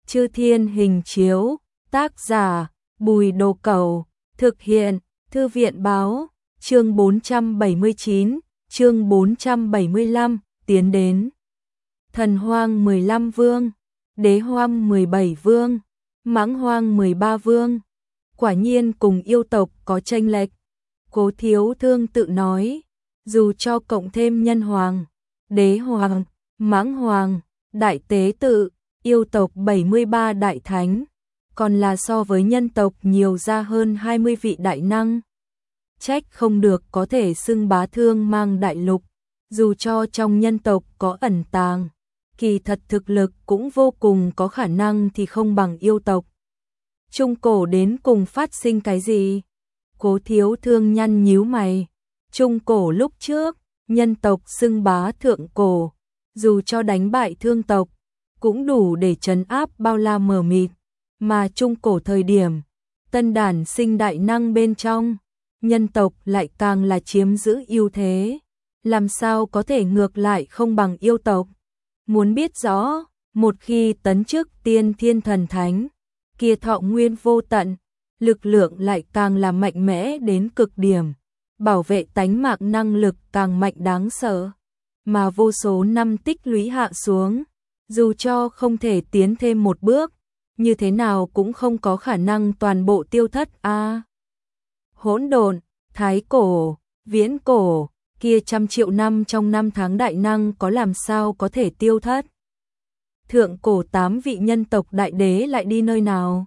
Chư Thiên Hình Chiếu, tác giả, Bùi Đồ Cẩu, thực hiện, Thư viện Báo, chương 479, chương 475, tiến đến. Thần Hoang 15 vương, Đế Hoang 17 vương, Mãng Hoang 13 vương, quả nhiên cùng yêu tộc có chênh lệch. Cố Thiếu Thương tự nói, dù cho cộng thêm Nhân Hoàng, Đế Hoàng, Mãng Hoàng, Đại Tế Tự, yêu tộc 73 đại thánh, còn là so với nhân tộc nhiều ra hơn 20 vị đại năng. Trách không được có thể xưng bá thương mang đại lục, dù cho trong nhân tộc có ẩn tàng, kỳ thật thực lực cũng vô cùng có khả năng thì không bằng yêu tộc. Trung cổ đến cùng phát sinh cái gì? Cố Thiếu Thương nhăn nhíu mày. Trung cổ lúc trước, nhân tộc xưng bá thượng cổ, dù cho đánh bại thương tộc, cũng đủ để trấn áp bao la mờ mịt, mà trung cổ thời điểm, tân đản sinh đại năng bên trong, nhân tộc lại càng là chiếm giữ ưu thế, làm sao có thể ngược lại không bằng yêu tộc. Muốn biết rõ, một khi tấn chức tiên thiên thần thánh, kia thọ nguyên vô tận, lực lượng lại càng là mạnh mẽ đến cực điểm, bảo vệ tánh mạng năng lực càng mạnh đáng sợ, mà vô số năm tích lũy hạ xuống, dù cho không thể tiến thêm một bước, như thế nào cũng không có khả năng toàn bộ tiêu thất a. Hỗn độn, thái cổ, viễn cổ, kia trăm triệu năm trong năm tháng đại năng có làm sao có thể tiêu thất. Thượng cổ 8 vị nhân tộc đại đế lại đi nơi nào?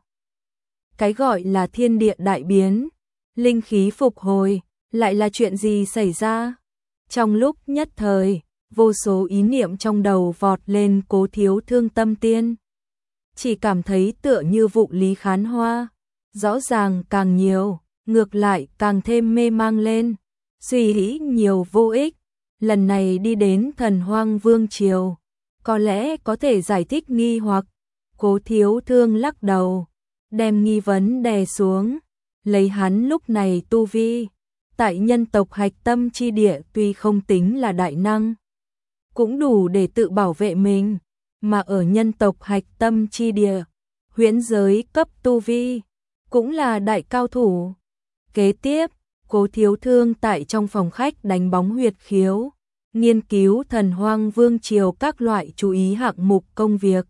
Cái gọi là thiên địa đại biến, linh khí phục hồi, lại là chuyện gì xảy ra? Trong lúc nhất thời, vô số ý niệm trong đầu vọt lên Cố Thiếu Thương tâm tiên. Chỉ cảm thấy tựa như vụ lý khán hoa, rõ ràng càng nhiều, ngược lại càng thêm mê mang lên, suy nghĩ nhiều vô ích. Lần này đi đến Thần Hoang Vương Triều, có lẽ có thể giải thích nghi hoặc. Cố Thiếu Thương lắc đầu, đem nghi vấn đè xuống, lấy hắn lúc này tu vi, tại nhân tộc hạch tâm chi địa tuy không tính là đại năng, cũng đủ để tự bảo vệ mình, mà ở nhân tộc hạch tâm chi địa, huyễn giới cấp tu vi, cũng là đại cao thủ. Kế tiếp, Cố Thiếu Thương tại trong phòng khách đánh bóng huyệt khiếu, nghiên cứu Thần Hoang Vương Triều các loại chú ý hạng mục công việc.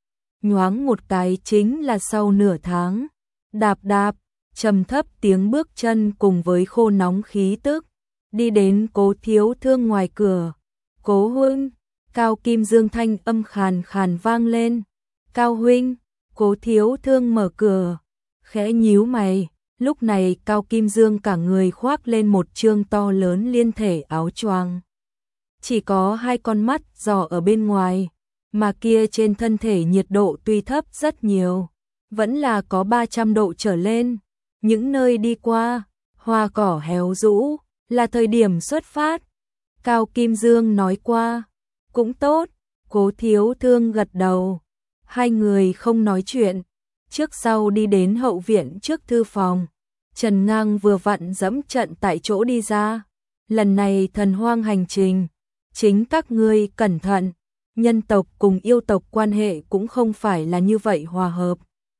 Nhoáng một cái chính là sau nửa tháng, đạp đạp, trầm thấp tiếng bước chân cùng với khô nóng khí tức, đi đến Cố Thiếu Thương ngoài cửa. Cố huynh, Cao Kim Dương thanh âm khàn khàn vang lên. Cao huynh, Cố Thiếu Thương mở cửa, khẽ nhíu mày. Lúc này Cao Kim Dương cả người khoác lên một trương to lớn liên thể áo choàng, chỉ có 2 con mắt dò ở bên ngoài, mà kia trên thân thể nhiệt độ tuy thấp rất nhiều, vẫn là có 300 độ trở lên. Những nơi đi qua, hoa cỏ héo rũ, là thời điểm xuất phát. Cao Kim Dương nói qua, cũng tốt. Cố Thiếu Thương gật đầu. Hai người không nói chuyện, trước sau đi đến hậu viện trước thư phòng. Trần Ngang vừa vặn dẫm trận tại chỗ đi ra. Lần này Thần Hoang hành trình, chính các ngươi cẩn thận, nhân tộc cùng yêu tộc quan hệ cũng không phải là như vậy hòa hợp.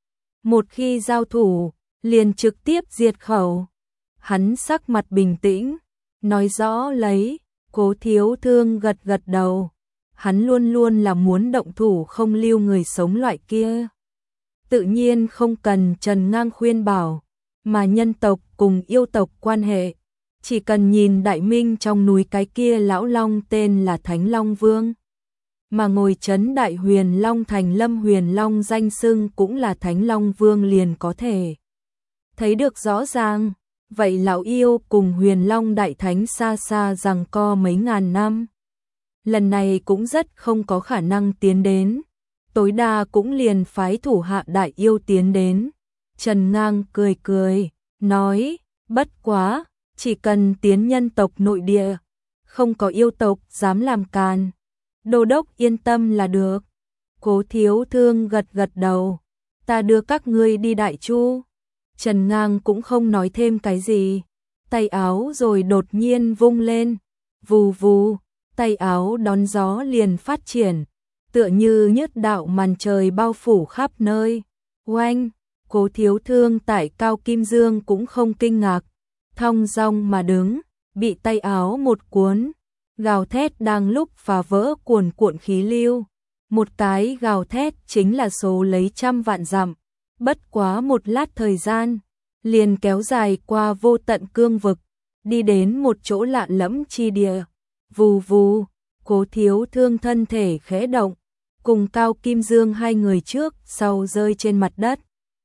Một khi giao thủ, liền trực tiếp diệt khẩu. Hắn sắc mặt bình tĩnh, nói rõ lấy. Cố Thiếu Thương gật gật đầu. Hắn luôn luôn là muốn động thủ không lưu người sống loại kia. Tự nhiên không cần Trần Ngang khuyên bảo, mà nhân tộc cùng yêu tộc quan hệ, chỉ cần nhìn Đại Minh trong núi cái kia lão long tên là Thánh Long Vương, mà ngồi trấn Đại Huyền Long thành Lâm Huyền Long danh xưng cũng là Thánh Long Vương liền có thể thấy được rõ ràng. Vậy lão yêu cùng Huyền Long Đại Thánh xa xa giằng co mấy ngàn năm, lần này cũng rất không có khả năng tiến đến, tối đa cũng liền phái thủ hạ đại yêu tiến đến. Trần Ngang cười cười, nói, bất quá, chỉ cần tiến nhân tộc nội địa, không có yêu tộc dám làm càn, đô đốc yên tâm là được. Cố Thiếu Thương gật gật đầu, ta đưa các ngươi đi Đại Chu. Trần Ngang cũng không nói thêm cái gì, tay áo rồi đột nhiên vung lên, vù vù, tay áo đón gió liền phát triển, tựa như nhất đạo màn trời bao phủ khắp nơi. Oanh, Cố Thiếu Thương tại Cao Kim Dương cũng không kinh ngạc, thong dong mà đứng, bị tay áo một cuốn, gào thét đang lúc phá vỡ cuồn cuộn khí lưu. Một cái gào thét chính là số lấy trăm vạn dặm, bất quá một lát thời gian, liền kéo dài qua vô tận cương vực, đi đến một chỗ lạ lẫm chi địa. Vù vù, Cố Thiếu Thương thân thể khẽ động, cùng Cao Kim Dương hai người trước sau rơi trên mặt đất.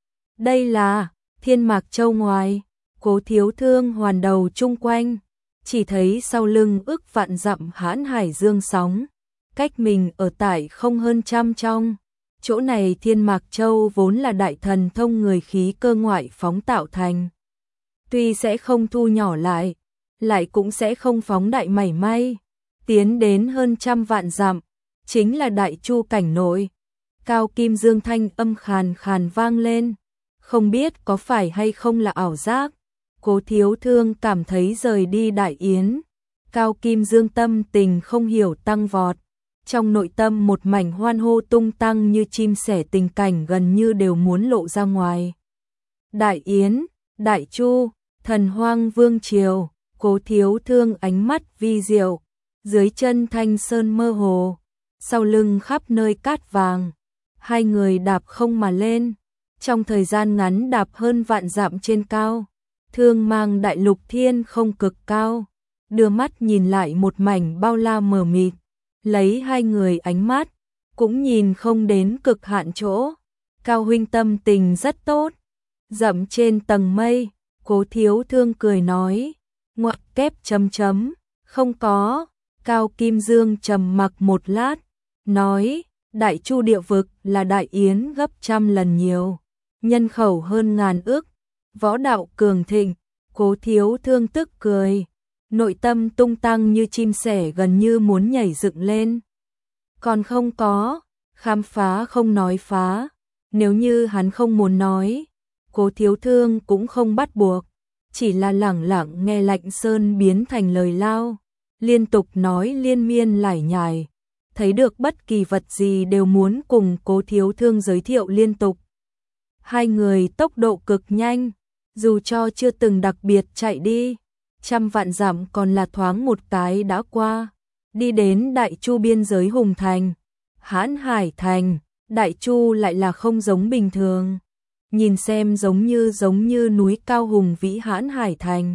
Đây là Thiên Mạc Châu ngoài. Cố Thiếu Thương hoàn đầu chung quanh, chỉ thấy sau lưng ức vạn dặm hãn hải dương sóng, cách mình ở tại không hơn trăm trong. Chỗ này Thiên Mạc Châu vốn là đại thần thông người khí cơ ngoại phóng tạo thành. Tuy sẽ không thu nhỏ lại cũng sẽ không phóng đại mảy may, tiến đến hơn trăm vạn dặm, chính là đại chu cảnh nội. Cao Kim Dương thanh âm khàn khàn vang lên, không biết có phải hay không là ảo giác. Cố Thiếu Thương cảm thấy rời đi Đại Yến, Cao Kim Dương tâm tình không hiểu tăng vọt, trong nội tâm một mảnh hoan hô tung tăng như chim sẻ, tình cảnh gần như đều muốn lộ ra ngoài. Đại Yến, Đại Chu, Thần Hoang Vương Triều, Cố Thiếu Thương ánh mắt vi diệu, dưới chân thanh sơn mơ hồ, sau lưng khắp nơi cát vàng, hai người đạp không mà lên, trong thời gian ngắn đạp hơn vạn dặm trên cao. Thương mang đại lục thiên không cực cao, đưa mắt nhìn lại một mảnh bao la mờ mịt, lấy hai người ánh mắt, cũng nhìn không đến cực hạn chỗ. Cao huynh tâm tình rất tốt, dậm trên tầng mây, Cố Thiếu Thương cười nói, ngoặc kép chấm chấm, không có. Cao Kim Dương trầm mặc một lát, nói, Đại Chu địa vực là Đại Yến gấp trăm lần nhiều, nhân khẩu hơn ngàn ước, võ đạo cường thịnh. Cố Thiếu Thương tức cười, nội tâm tung tăng như chim sẻ gần như muốn nhảy dựng lên. Còn không có, khám phá không nói phá, nếu như hắn không muốn nói, Cố Thiếu Thương cũng không bắt buộc, chỉ là lẳng lặng nghe Lạnh Sơn biến thành lời lao, liên tục nói liên miên lải nhải, thấy được bất kỳ vật gì đều muốn cùng Cố Thiếu Thương giới thiệu liên tục. Hai người tốc độ cực nhanh, dù cho chưa từng đặc biệt chạy đi, trăm vạn dặm còn là thoáng một cái đã qua, đi đến Đại Chu biên giới Hùng Thành, Hãn Hải Thành. Đại Chu lại là không giống bình thường, nhìn xem giống như núi cao hùng vĩ Hãn Hải Thành.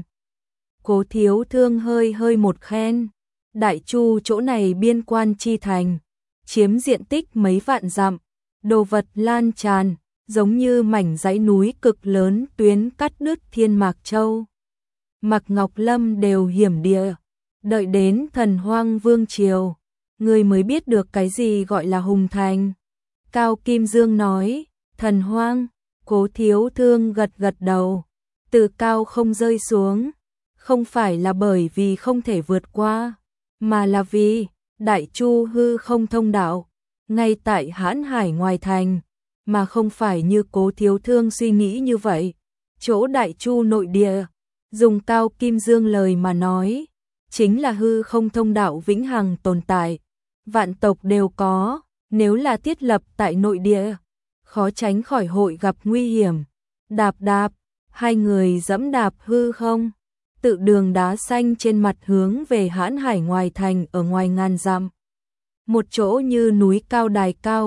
Cố Thiếu Thương hơi một khen, Đại Chu chỗ này biên quan chi thành, chiếm diện tích mấy vạn dặm, đồ vật lan tràn, giống như mảnh dãy núi cực lớn tuyến cắt đứt Thiên Mạc Châu. Mạc Ngọc Lâm đều hiểm địa, đợi đến Thần Hoang Vương Triều, người mới biết được cái gì gọi là Hùng Thành. Cao Kim Dương nói, Thần Hoang. Cố Thiếu Thương gật đầu, từ cao không rơi xuống, không phải là bởi vì không thể vượt qua, mà là vì Đại Chu hư không thông đạo, ngay tại Hãn Hải ngoài thành, mà không phải như Cố Thiếu Thương suy nghĩ như vậy. Chỗ Đại Chu nội địa, dùng Cao Kim Dương lời mà nói, chính là hư không thông đạo vĩnh hằng tồn tại, vạn tộc đều có, nếu là thiết lập tại nội địa, khó tránh khỏi hội gặp nguy hiểm. Đạp, hai người dẫm đạp hư không, tự đường đá xanh trên mặt hướng về Hãn Hải ngoài thành ở ngoài ngàn dặm. Một chỗ như núi cao đài cao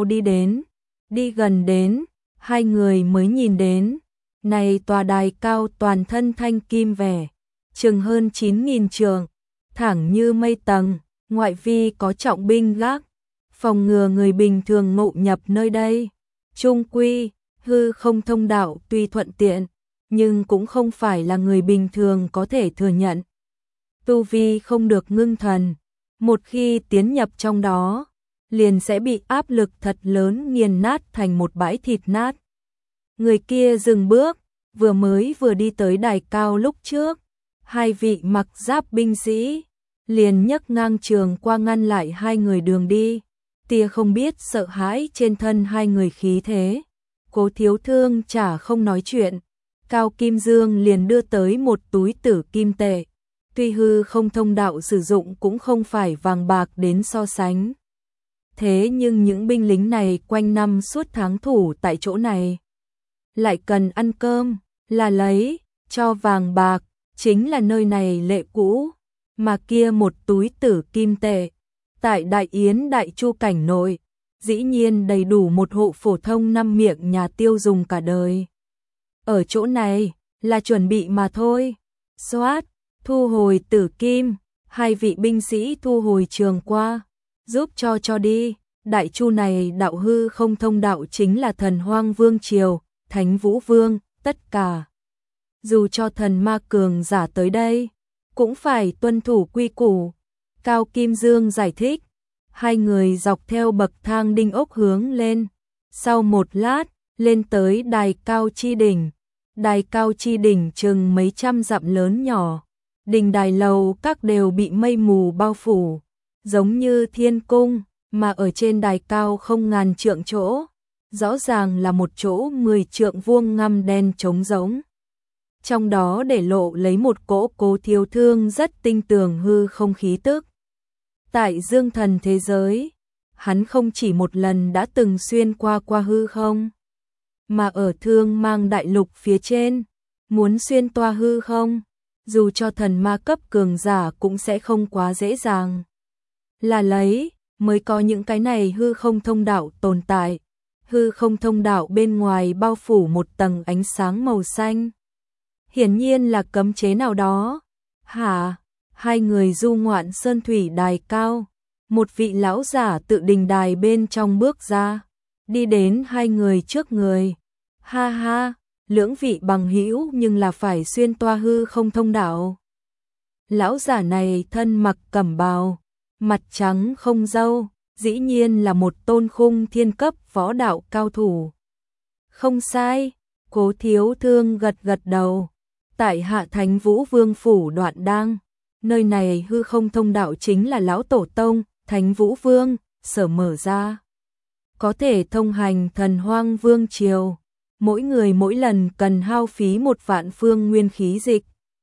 đi gần đến, hai người mới nhìn đến, này tòa đài cao toàn thân thanh kim vẻ, chừng hơn 9.000 trượng, thẳng như mây tầng, ngoại vi có trọng binh gác, phòng ngừa người bình thường ngộ nhập nơi đây. Trung quy, hư không thông đạo tuy thuận tiện, nhưng cũng không phải là người bình thường có thể thừa nhận. Tu vi không được ngưng thần, một khi tiến nhập trong đó, liền sẽ bị áp lực thật lớn nghiền nát thành một bãi thịt nát. Người kia dừng bước, vừa đi tới đài cao lúc trước, hai vị mặc giáp binh sĩ liền nhấc ngang trường qua ngăn lại hai người đường đi. Tia không biết sợ hãi trên thân hai người khí thế. Cố Thiếu Thương chả không nói chuyện, Cao Kim Dương liền đưa tới một túi tử kim tệ. Tuy hư không thông đạo sử dụng cũng không phải vàng bạc đến so sánh. Thế nhưng những binh lính này quanh năm suốt tháng thủ tại chỗ này, lại cần ăn cơm, là lấy, cho vàng bạc, chính là nơi này lệ cũ, mà kia một túi tử kim tệ, tại Đại Yến Đại Chu cảnh nội, dĩ nhiên đầy đủ một hộ phổ thông năm miệng nhà tiêu dùng cả đời. Ở chỗ này, là chuẩn bị mà thôi. Xoát, thu hồi tử kim, hai vị binh sĩ thu hồi trường qua, giúp cho đi. Đại Chu này đạo hư không thông đạo chính là thần hoang vương triều, Thánh Vũ Vương, tất cả. Dù cho thần ma cường giả tới đây, cũng phải tuân thủ quy củ. Cao Kim Dương giải thích, hai người dọc theo bậc thang đinh ốc hướng lên. Sau một lát, lên tới đài cao chi đỉnh. Đài cao chi đỉnh chừng mấy trăm dặm lớn nhỏ. Đình đài lầu các đều bị mây mù bao phủ, giống như thiên cung, mà ở trên đài cao không ngàn trượng chỗ. Rõ ràng là một chỗ 10 trượng vuông ngăm đen trống rỗng. Trong đó để lộ lấy một cỗ Cố Thiếu Thương rất tinh tường hư không khí tức. Tại dương thần thế giới, hắn không chỉ một lần đã từng xuyên qua hư không, mà ở Thương Mang đại lục phía trên, muốn xuyên toa hư không, dù cho thần ma cấp cường giả cũng sẽ không quá dễ dàng. Là lấy, mới có những cái này hư không thông đạo tồn tại. Hư không thông đạo bên ngoài bao phủ một tầng ánh sáng màu xanh. Hiển nhiên là cấm chế nào đó. Hả? Hai người du ngoạn sơn thủy đài cao. Một vị lão giả tự đình đài bên trong bước ra, đi đến hai người trước người. Ha ha, lưỡng vị bằng hữu nhưng là phải xuyên toa hư không thông đạo. Lão giả này thân mặc cẩm bào, mặt trắng không râu, dĩ nhiên là một tôn khung thiên cấp võ đạo cao thủ. Không sai, Cố Thiếu Thương gật gật đầu. Tại Hạ Thánh Vũ Vương phủ Đoạn Đăng, nơi này hư không thông đạo chính là lão tổ tông Thánh Vũ Vương sở mở ra, có thể thông hành thần hoang vương triều. Mỗi người mỗi lần cần hao phí 1 vạn phương nguyên khí dịch.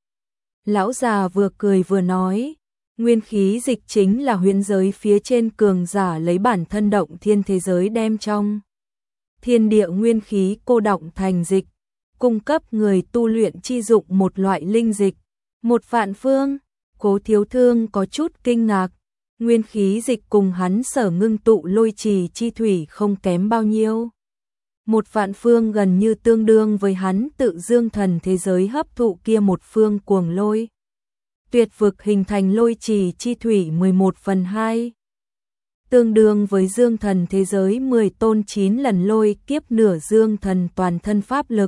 Lão già vừa cười vừa nói, nguyên khí dịch chính là huyễn giới phía trên cường giả lấy bản thân động thiên thế giới đem trong thiên địa nguyên khí cô đọng thành dịch, cung cấp người tu luyện chi dụng một loại linh dịch. 1 vạn phương, Cố Thiếu Thương có chút kinh ngạc, nguyên khí dịch cùng hắn sở ngưng tụ lôi trì chi thủy không kém bao nhiêu. 1 vạn phương gần như tương đương với hắn tự dương thần thế giới hấp thụ kia 1 phương cuồng lôi. Tuyệt vực hình thành lôi trì chi thủy 11/2. Tương đương với dương thần thế giới 10 tôn 9 lần lôi kiếp nửa dương thần toàn thân pháp lực.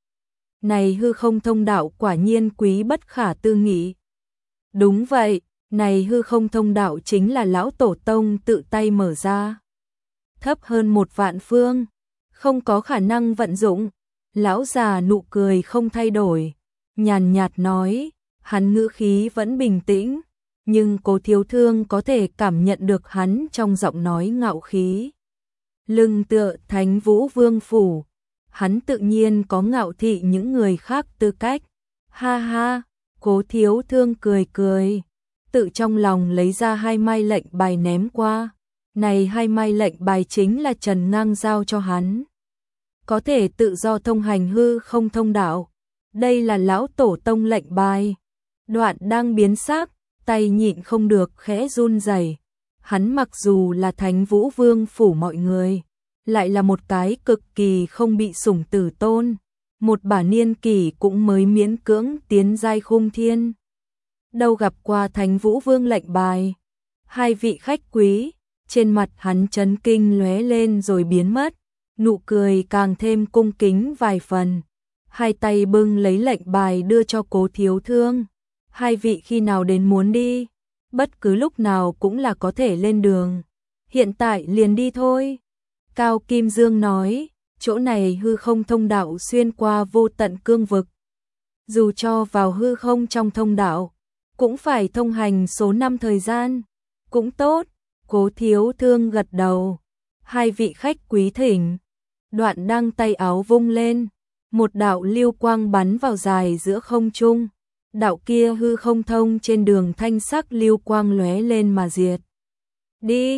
Này hư không thông đạo quả nhiên quý bất khả tư nghị. Đúng vậy, này hư không thông đạo chính là lão tổ tông tự tay mở ra. Thấp hơn 1 vạn phương, không có khả năng vận dụng. Lão già nụ cười không thay đổi, nhàn nhạt nói, hắn ngữ khí vẫn bình tĩnh, nhưng Cố Thiếu Thương có thể cảm nhận được hắn trong giọng nói ngạo khí. Lưng tựa Thánh Vũ Vương phủ, hắn tự nhiên có ngạo thị những người khác tư cách. Ha ha, Cố Thiếu Thương cười cười, tự trong lòng lấy ra 2 mai lệnh bài ném qua. Này 2 mai lệnh bài chính là Trần Ngang giao cho hắn, có thể tự do thông hành hư không thông đạo. Đây là lão tổ tông lệnh bài. Đoạn đang biến sắc, tay nhịn không được khẽ run rẩy. Hắn mặc dù là Thánh Vũ Vương phủ mọi người, lại là một cái cực kỳ không bị sủng tử tôn, một bả niên kỷ cũng mới miễn cưỡng tiến giai khung thiên. Đâu gặp qua Thánh Vũ Vương lệnh bài. Hai vị khách quý, trên mặt hắn chấn kinh lóe lên rồi biến mất, nụ cười càng thêm cung kính vài phần. Hai tay bưng lấy lệnh bài đưa cho Cố Thiếu Thương. Hai vị khi nào đến muốn đi, bất cứ lúc nào cũng là có thể lên đường. Hiện tại liền đi thôi. Cao Kim Dương nói, chỗ này hư không thông đạo xuyên qua vô tận cương vực. Dù cho vào hư không trong thông đạo, cũng phải thông hành số năm thời gian. Cũng tốt, Cố Thiếu Thương gật đầu. Hai vị khách quý thỉnh. Đoạn đang tay áo vung lên, một đạo lưu quang bắn vào dài giữa không trung. Đạo kia hư không thông trên đường thanh sắc lưu quang lóe lên mà diệt. Đi,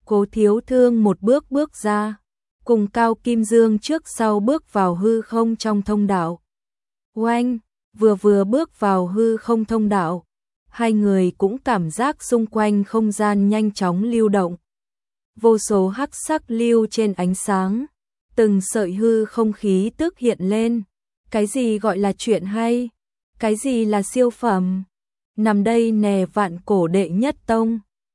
Cố Thiếu Thương một bước bước ra, cùng Cao Kim Dương trước sau bước vào hư không trong thông đạo. Oanh, vừa bước vào hư không thông đạo, hai người cũng cảm giác xung quanh không gian nhanh chóng lưu động. Vô số hắc sắc lưu trên ánh sáng, từng sợi hư không khí tức hiện lên. Cái gì gọi là chuyện hay? Cái gì là siêu phẩm? Nằm đây nè, vạn cổ đệ nhất tông.